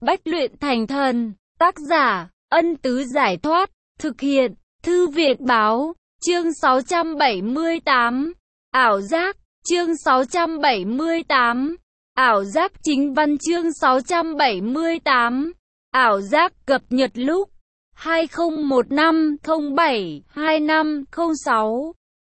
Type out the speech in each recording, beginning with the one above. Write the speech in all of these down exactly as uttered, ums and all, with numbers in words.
Bách luyện thành thần. Tác giả, Ân Tứ Giải Thoát. Thực hiện, Thư Việt Báo. Chương sáu trăm bảy mươi tám. Ảo giác. Chương sáu trăm bảy mươi tám. Ảo giác chính văn. Chương sáu trăm bảy mươi tám. Ảo giác cập nhật lúc hai không một năm không bảy hai năm không sáu.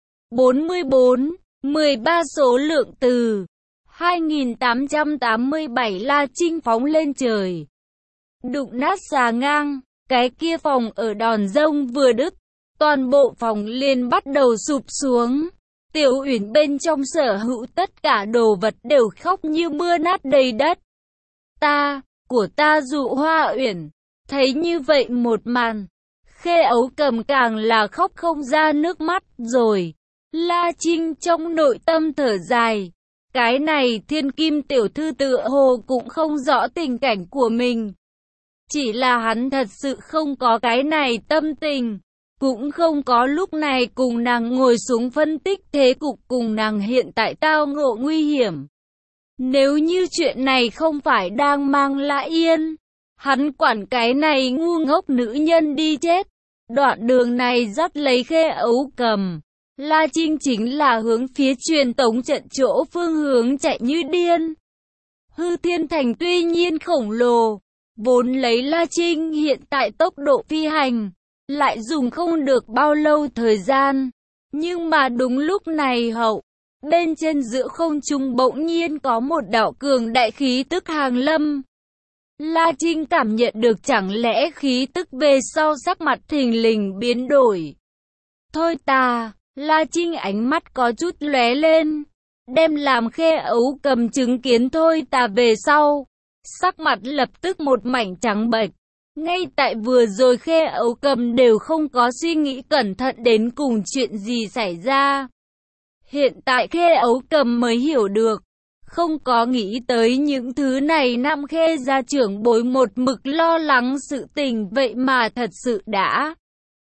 bốn mươi bốn. mười ba số lượng từ. hai nghìn tám trăm tám mươi bảy La Trinh phóng lên trời. Đụng nát xà ngang. Cái kia phòng ở đòn dông vừa đứt, toàn bộ phòng liền bắt đầu sụp xuống. Tiểu Uyển bên trong sở hữu tất cả đồ vật đều khóc như mưa nát đầy đất. Ta, của ta Dụ Hoa Uyển, thấy như vậy một màn, Khê Ấu Cầm càng là khóc không ra nước mắt rồi. La Trinh trong nội tâm thở dài. Cái này thiên kim tiểu thư tựa hồ cũng không rõ tình cảnh của mình. Chỉ là hắn thật sự không có cái này tâm tình, cũng không có lúc này cùng nàng ngồi xuống phân tích thế cục cùng nàng hiện tại tao ngộ nguy hiểm. Nếu như chuyện này không phải đang mang Lã Yên, hắn quản cái này ngu ngốc nữ nhân đi chết. Đoạn đường này dắt lấy Khê Ấu Cầm, La Trinh chính là hướng phía truyền tống trận chỗ phương hướng chạy như điên. Hư Thiên Thành tuy nhiên khổng lồ, vốn lấy La Trinh hiện tại tốc độ phi hành, lại dùng không được bao lâu thời gian. Nhưng mà đúng lúc này hậu, bên trên giữa không trung bỗng nhiên có một đạo cường đại khí tức hàng lâm. La Trinh cảm nhận được chẳng lẽ khí tức về sau sắc mặt thình lình biến đổi. Thôi ta, La Trinh ánh mắt có chút lóe lên, đem làm Khê Ấu Cầm chứng kiến thôi ta về sau. Sắc mặt lập tức một mảnh trắng bệch. Ngay tại vừa rồi Khê Ấu Cầm đều không có suy nghĩ cẩn thận đến cùng chuyện gì xảy ra. Hiện tại Khê Ấu Cầm mới hiểu được. Không có nghĩ tới những thứ này Nam Khê gia trưởng bối một mực lo lắng sự tình vậy mà thật sự đã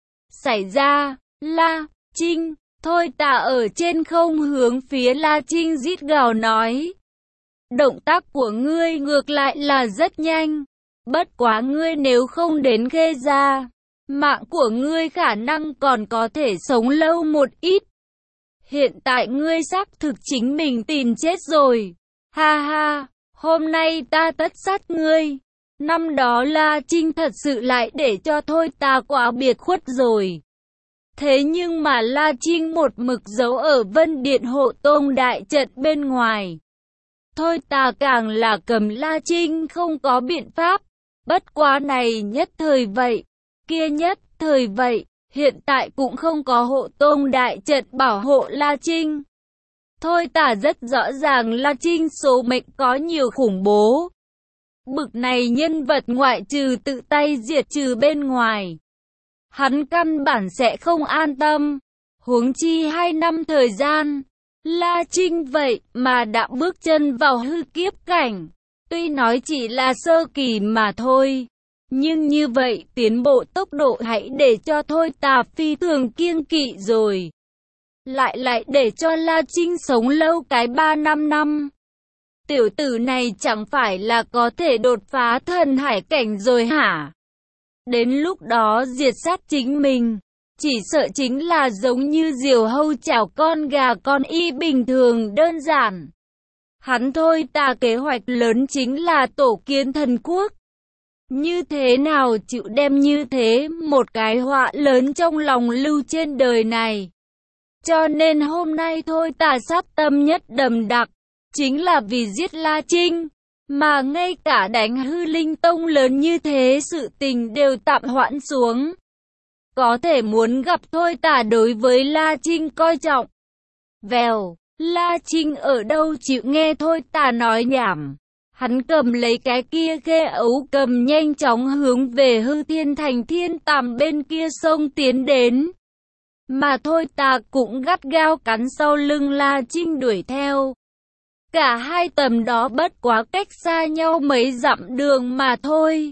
xảy ra. La Trinh, thôi ta ở trên không hướng phía La Trinh rít gào nói. Động tác của ngươi ngược lại là rất nhanh. Bất quá ngươi nếu không đến Khê gia, mạng của ngươi khả năng còn có thể sống lâu một ít. Hiện tại ngươi xác thực chính mình tìm chết rồi. Ha ha, hôm nay ta tất sát ngươi. Năm đó La Trinh thật sự lại để cho thôi ta quá biệt khuất rồi. Thế nhưng mà La Trinh một mực giấu ở Vân Điện Hộ Tông đại trận bên ngoài. Thôi ta càng là cầm La Trinh không có biện pháp. Bất quá này nhất thời vậy, kia nhất thời vậy, hiện tại cũng không có Hộ Tông đại trận bảo hộ La Trinh. Thôi ta rất rõ ràng La Trinh số mệnh có nhiều khủng bố. Bực này nhân vật ngoại trừ tự tay diệt trừ bên ngoài, hắn căn bản sẽ không an tâm. Huống chi hai năm thời gian, La Trinh vậy mà đã bước chân vào hư kiếp cảnh. Tuy nói chỉ là sơ kỳ mà thôi, nhưng như vậy tiến bộ tốc độ hãy để cho thôi ta phi thường kiêng kỵ rồi. Lại lại để cho La Trinh sống lâu cái ba năm năm. Tiểu tử này chẳng phải là có thể đột phá thần hải cảnh rồi hả? Đến lúc đó diệt sát chính mình, chỉ sợ chính là giống như diều hâu chảo con gà con y bình thường đơn giản. Hắn thôi ta kế hoạch lớn chính là tổ kiến thần quốc. Như thế nào chịu đem như thế một cái họa lớn trong lòng lưu trên đời này. Cho nên hôm nay thôi ta sát tâm nhất đầm đặc, chính là vì giết La Trinh. Mà ngay cả đánh hư linh tông lớn như thế sự tình đều tạm hoãn xuống. Có thể muốn gặp thôi ta đối với La Trinh coi trọng. Vèo, La Trinh ở đâu chịu nghe thôi ta nói nhảm. Hắn cầm lấy cái kia Khê Ấu Cầm nhanh chóng hướng về Hư Thiên Thành Thiên Tàm bên kia sông tiến đến. Mà thôi ta cũng gắt gao cắn sau lưng La Trinh đuổi theo. Cả hai tầm đó bất quá cách xa nhau mấy dặm đường mà thôi.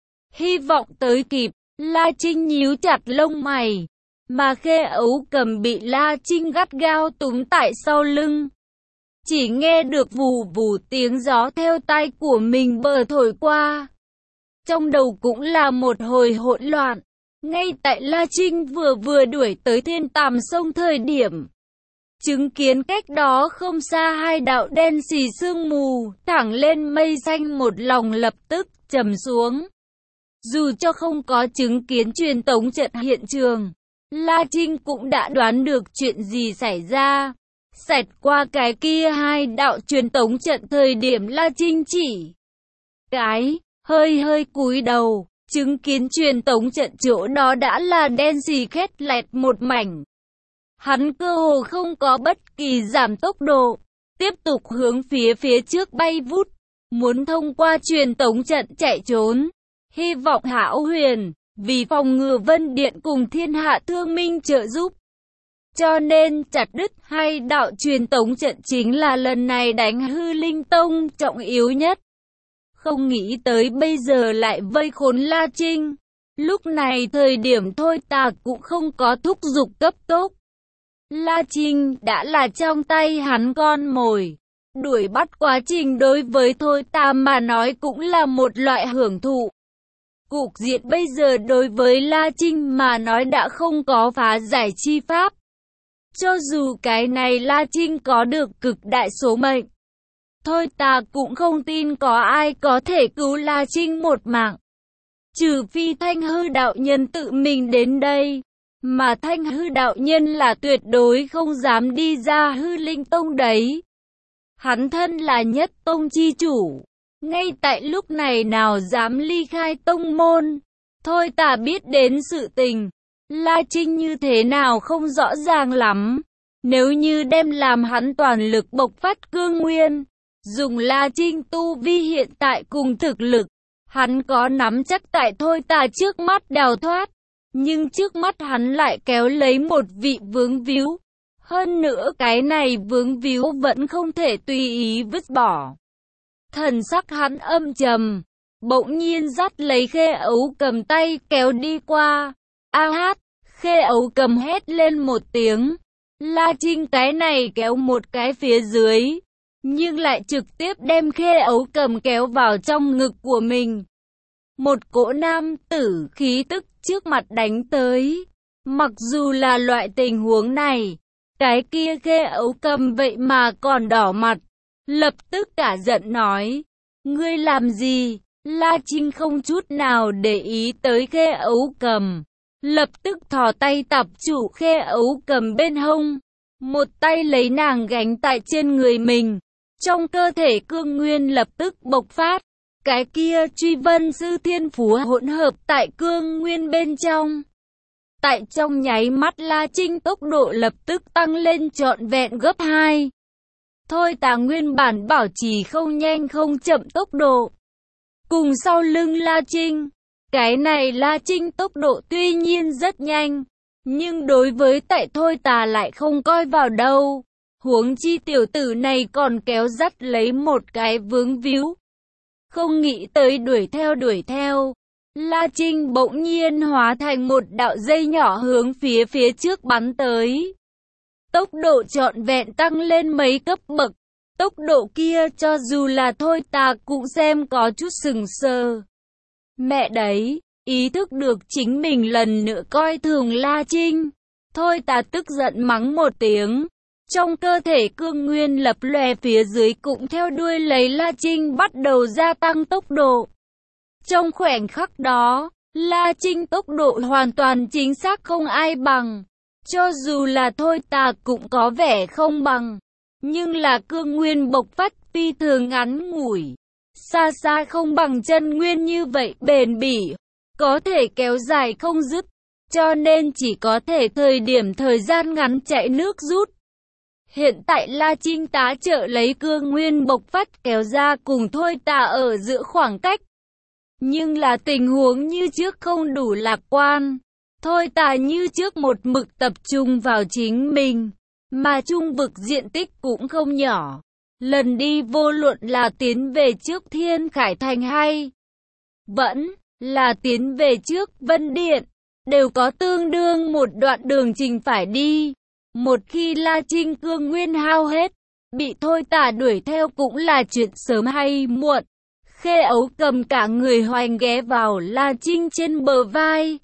Hy vọng tới kịp, La Trinh nhíu chặt lông mày. Mà Khê Ấu Cầm bị La Trinh gắt gao túm tại sau lưng. Chỉ nghe được vù vù tiếng gió theo tai của mình bờ thổi qua. trong đầu cũng là một hồi hỗn loạn. Ngay tại La Trinh vừa vừa đuổi tới Thiên Tàm Sông thời điểm, chứng kiến cách đó không xa hai đạo đen xì sương mù, thẳng lên mây xanh, một lòng lập tức trầm xuống. Dù cho không có chứng kiến truyền tống trận hiện trường, La Trinh cũng đã đoán được chuyện gì xảy ra. Xẹt qua cái kia hai đạo truyền tống trận thời điểm La Trinh chỉ cái, hơi hơi cúi đầu, chứng kiến truyền tống trận chỗ đó đã là đen xì khét lẹt một mảnh. Hắn cơ hồ không có bất kỳ giảm tốc độ, tiếp tục hướng phía phía trước bay vút, muốn thông qua truyền tống trận chạy trốn. Hy vọng Hão Huyền, vì phòng ngừa Vân Điện cùng Thiên Hạ Thương Minh trợ giúp, cho nên chặt đứt hai đạo truyền tống trận chính là lần này đánh Hư Linh Tông trọng yếu nhất. Không nghĩ tới bây giờ lại vây khốn La Trinh. Lúc này thời điểm Thôi Tà cũng không có thúc giục cấp tốc. La Trinh đã là trong tay hắn con mồi. Đuổi bắt quá trình đối với Thôi Tà mà nói cũng là một loại hưởng thụ. Cục diện bây giờ đối với La Trinh mà nói đã không có phá giải chi pháp. Cho dù cái này La Trinh có được cực đại số mệnh, Thôi Tà cũng không tin có ai có thể cứu La Trinh một mạng. Trừ phi Thanh Hư đạo nhân tự mình đến đây. Mà Thanh Hư đạo nhân là tuyệt đối không dám đi ra Hư Linh Tông đấy. Hắn thân là nhất tông chi chủ. Ngay tại lúc này nào dám ly khai tông môn. Thôi Tà biết đến sự tình La Trinh như thế nào không rõ ràng lắm. Nếu như đem làm hắn toàn lực bộc phát cương nguyên, dùng La Trinh tu vi hiện tại cùng thực lực, hắn có nắm chắc tại Thôi Tà trước mắt đào thoát. Nhưng trước mắt hắn lại kéo lấy một vị vướng víu. Hơn nữa cái này vướng víu vẫn không thể tùy ý vứt bỏ. Thần sắc hắn âm trầm, bỗng nhiên dắt lấy Khê Ấu Cầm tay kéo đi qua. A hát, Khê Ấu Cầm hét lên một tiếng. La Trinh cái này kéo một cái phía dưới, nhưng lại trực tiếp đem Khê Ấu Cầm kéo vào trong ngực của mình. Một cỗ nam tử khí tức trước mặt đánh tới. Mặc dù là loại tình huống này, cái kia Khê Ấu Cầm vậy mà còn đỏ mặt, lập tức cả giận nói, ngươi làm gì? La Trinh không chút nào để ý tới Khê Ấu Cầm, lập tức thò tay tập chủ Khê Ấu Cầm bên hông, một tay lấy nàng gánh tại trên người mình, trong cơ thể cương nguyên lập tức bộc phát. Cái kia truy vân sư thiên phú hỗn hợp tại cương nguyên bên trong. Tại trong nháy mắt La Trinh tốc độ lập tức tăng lên trọn vẹn gấp hai. Thôi Tà nguyên bản bảo trì không nhanh không chậm tốc độ. Cùng sau lưng La Trinh. Cái này La Trinh tốc độ tuy nhiên rất nhanh, nhưng đối với tại Thôi Tà lại không coi vào đâu. Huống chi tiểu tử này còn kéo dắt lấy một cái vướng víu. Không nghĩ tới đuổi theo đuổi theo, La Trinh bỗng nhiên hóa thành một đạo dây nhỏ hướng phía phía trước bắn tới. Tốc độ trọn vẹn tăng lên mấy cấp bậc, tốc độ kia cho dù là Thôi Tà cũng xem có chút sừng sờ. Mẹ đấy, ý thức được chính mình lần nữa coi thường La Trinh. Thôi Tà tức giận mắng một tiếng. Trong cơ thể cương nguyên lập lòe phía dưới cũng theo đuôi lấy La Trinh bắt đầu gia tăng tốc độ. Trong khoảnh khắc đó, La Trinh tốc độ hoàn toàn chính xác không ai bằng. Cho dù là Thôi Tà cũng có vẻ không bằng. Nhưng là cương nguyên bộc phát phi thường ngắn ngủi. Xa xa không bằng chân nguyên như vậy bền bỉ. Có thể kéo dài không dứt. Cho nên chỉ có thể thời điểm thời gian ngắn chạy nước rút. Hiện tại La Trinh tá trợ lấy cương nguyên bộc phát kéo ra cùng Thôi Tà ở giữa khoảng cách. Nhưng là tình huống như trước không đủ lạc quan. Thôi Tà như trước một mực tập trung vào chính mình. Mà trung vực diện tích cũng không nhỏ. Lần đi vô luận là tiến về trước Thiên Khải Thành hay vẫn là tiến về trước Vân Điện, đều có tương đương một đoạn đường trình phải đi. Một khi La Trinh cương nguyên hao hết, bị Thôi Tà đuổi theo cũng là chuyện sớm hay muộn. Khê Ấu Cầm cả người hoành ghé vào La Trinh trên bờ vai.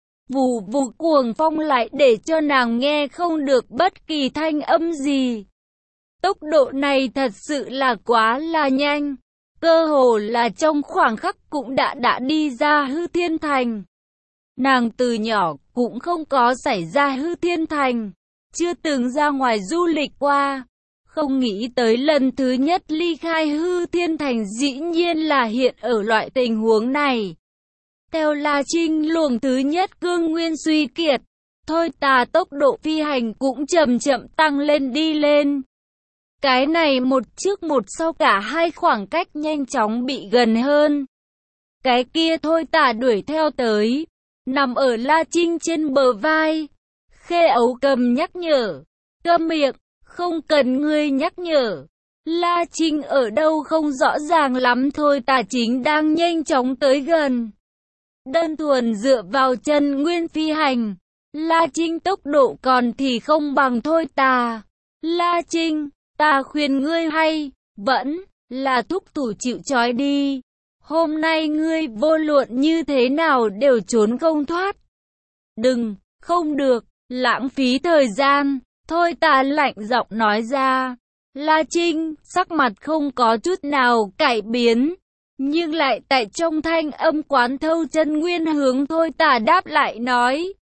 Vù vù cuồng phong lại để cho nàng nghe không được bất kỳ thanh âm gì. Tốc độ này thật sự là quá là nhanh. Cơ hồ là trong khoảng khắc cũng đã đã đi ra Hư Thiên Thành. Nàng từ nhỏ cũng không có xảy ra Hư Thiên Thành, chưa từng ra ngoài du lịch qua. Không nghĩ tới lần thứ nhất ly khai Hư Thiên Thành dĩ nhiên là hiện ở loại tình huống này. Theo La Trinh luồng thứ nhất cương nguyên suy kiệt, thôi tà tốc độ phi hành cũng chậm chậm tăng lên đi lên. Cái này một trước một sau cả hai khoảng cách nhanh chóng bị gần hơn. Cái kia thôi tà đuổi theo tới, nằm ở La Trinh trên bờ vai. Khê Ấu Cầm nhắc nhở, câm miệng, không cần ngươi nhắc nhở. La Trinh ở đâu không rõ ràng lắm, thôi tà chính đang nhanh chóng tới gần. Đơn thuần dựa vào chân nguyên phi hành, La Trinh tốc độ còn thì không bằng thôi tà. La Trinh, ta khuyên ngươi hay, vẫn là thúc thủ chịu trói đi. Hôm nay ngươi vô luận như thế nào đều trốn không thoát. Đừng, không được, lãng phí thời gian. Thôi tà lạnh giọng nói ra. La Trinh, sắc mặt không có chút nào cải biến, nhưng lại tại trong thanh âm quán thâu chân nguyên hướng thôi tà đáp lại nói.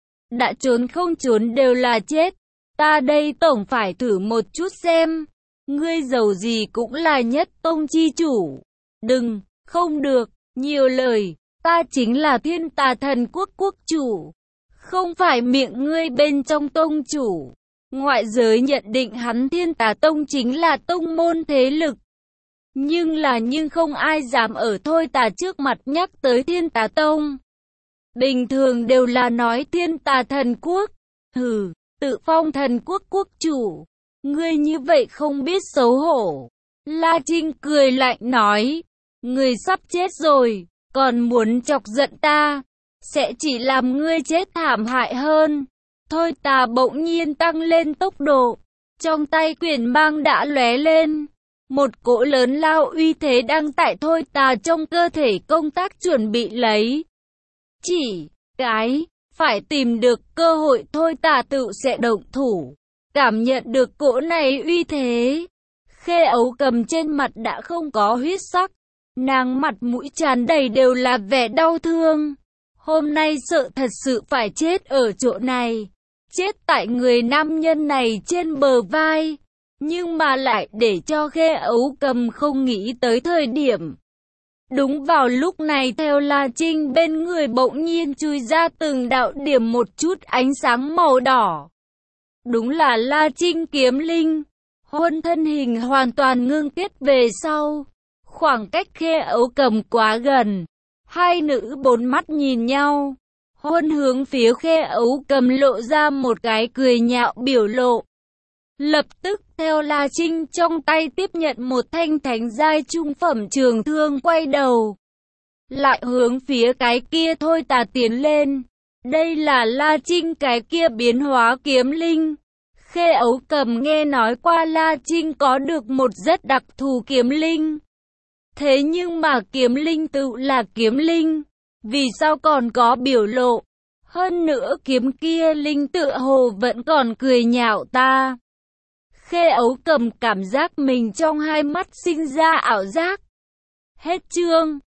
Đã trốn không trốn đều là chết. Ta đây tổng phải thử một chút xem. Ngươi giàu gì cũng là nhất tông chi chủ. Đừng, không được, nhiều lời. Ta chính là Thiên Tà Thần Quốc quốc chủ, không phải miệng ngươi bên trong tông chủ. Ngoại giới nhận định hắn Thiên Tà Tông chính là tông môn thế lực. Nhưng là nhưng không ai dám ở thôi tà trước mặt nhắc tới Thiên Tà Tông. Bình thường đều là nói Thiên Tà Thần Quốc. Hừ, tự phong thần quốc quốc chủ. Ngươi như vậy không biết xấu hổ. La Trinh cười lạnh nói. Ngươi sắp chết rồi, còn muốn chọc giận ta, sẽ chỉ làm ngươi chết thảm hại hơn. Thôi tà bỗng nhiên tăng lên tốc độ, trong tay quyền mang đã lóe lên. Một cỗ lớn lao uy thế đang tại thôi tà trong cơ thể công tác chuẩn bị lấy. Chỉ cái, phải tìm được cơ hội thôi tà tự sẽ động thủ. Cảm nhận được cỗ này uy thế, Khê Ấu Cầm trên mặt đã không có huyết sắc. Nàng mặt mũi tràn đầy đều là vẻ đau thương. Hôm nay sợ thật sự phải chết ở chỗ này. Chết tại người nam nhân này trên bờ vai. Nhưng mà lại để cho Khê Ấu Cầm không nghĩ tới thời điểm. Đúng vào lúc này theo La Trinh bên người bỗng nhiên chui ra từng đạo điểm một chút ánh sáng màu đỏ. Đúng là La Trinh kiếm linh. Hôn thân hình hoàn toàn ngưng kết về sau. Khoảng cách Khê Ấu Cầm quá gần. Hai nữ bốn mắt nhìn nhau. Hôn hướng phía Khê Ấu Cầm lộ ra một cái cười nhạo biểu lộ. Lập tức theo La Trinh trong tay tiếp nhận một thanh thánh giai trung phẩm trường thương quay đầu. Lại hướng phía cái kia thôi tà tiến lên. Đây là La Trinh cái kia biến hóa kiếm linh. Khê Ấu Cầm nghe nói qua La Trinh có được một rất đặc thù kiếm linh. Thế nhưng mà kiếm linh tự là kiếm linh, vì sao còn có biểu lộ? Hơn nữa kiếm kia linh tựa hồ vẫn còn cười nhạo ta. Khê Ấu Cầm cảm giác mình trong hai mắt sinh ra ảo giác. Hết chương.